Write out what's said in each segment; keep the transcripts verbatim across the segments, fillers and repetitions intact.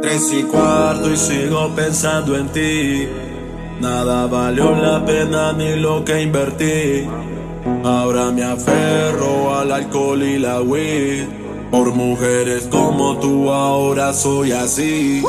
Tres y cuarto y sigo pensando en ti. Nada valió la pena ni lo que invertí. Ahora me aferro al alcohol y la weed. Por mujeres como tú ahora soy así.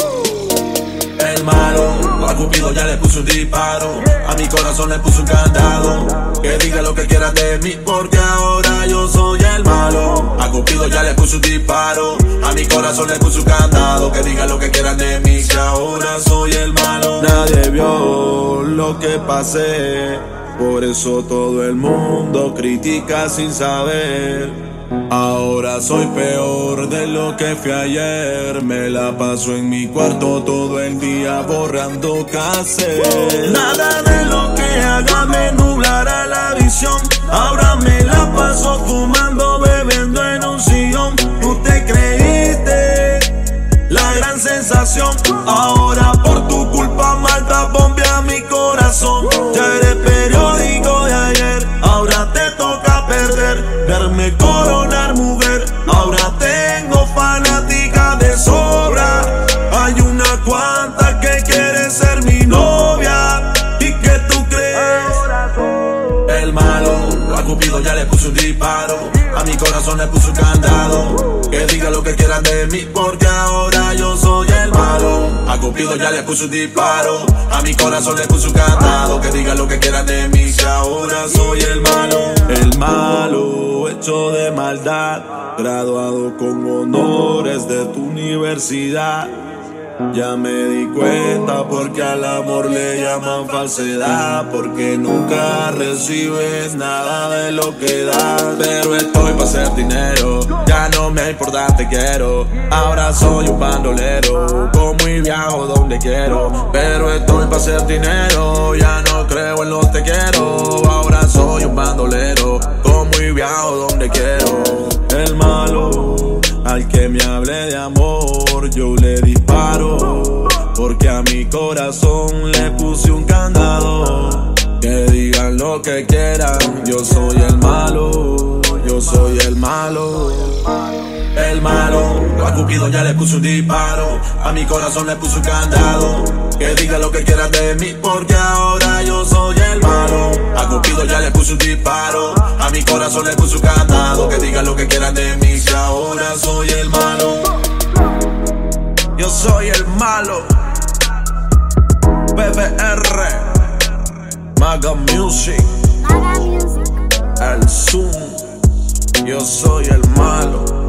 El malo, a Cupido ya le puse un disparo. A mi corazón le puse un candado. Que diga lo que quieran de mí porque ahora yo soy el malo. A Cupido ya le puse un disparo. A mi corazón le puse un candado. Que diga lo que quieran de mí que ahora soy el malo. Nadie vio lo que pasé, por eso todo el mundo critica sin saber. Ahora soy peor de lo que fui ayer. Me la paso en mi cuarto todo el día borrando cassette. Nada de lo que haga me nublará la visión. Ahora me la paso fumando, bebiendo en un sillón. Tú te creíste la gran sensación. Ahora por tu culpa malta bombea mi corazón. Ya eres periódico de ayer, ahora te toca perder. Verme coronar mujer, ahora tengo fanática de sobra. Hay una cuanta que quiere ser mi novia. ¿Y qué tú crees? El malo, a Cupido ya le puse un disparo. A mi corazón le puse un candado. Que diga lo que quieran de mí porque ahora yo soy el malo. A Cupido ya le puse un disparo. A mi corazón le puse un candado. Que diga lo que quieran de mí que ahora soy el malo. El malo hecho de maldad, graduado con honores de tu universidad. Ya me di cuenta porque al amor le llaman falsedad, porque nunca recibes nada de lo que das. Pero estoy pa' hacer dinero, ya no me importa, te quiero. Ahora soy un bandolero, como y viajo donde quiero. Pero estoy pa' hacer dinero, ya no creo en los te quiero. Ahora soy un bandolero, como y viajo donde quiero. El malo, al que me hable de amor, yo le disparo, porque a mi corazón le puse un candado. Que digan lo que quieran, yo soy el malo, yo soy el malo. El malo, a Cupido ya le puse un disparo. A mi corazón le puse un candado. Que digan lo que quieran de mí porque ahora yo soy el malo. A Cupido ya le puse un disparo. A mi corazón le puse un candado. Que digan lo que quieran de mí que ahora soy el malo. Yo soy el malo. B B R Maga Music, Maga Music. El Zoom. Yo soy el malo.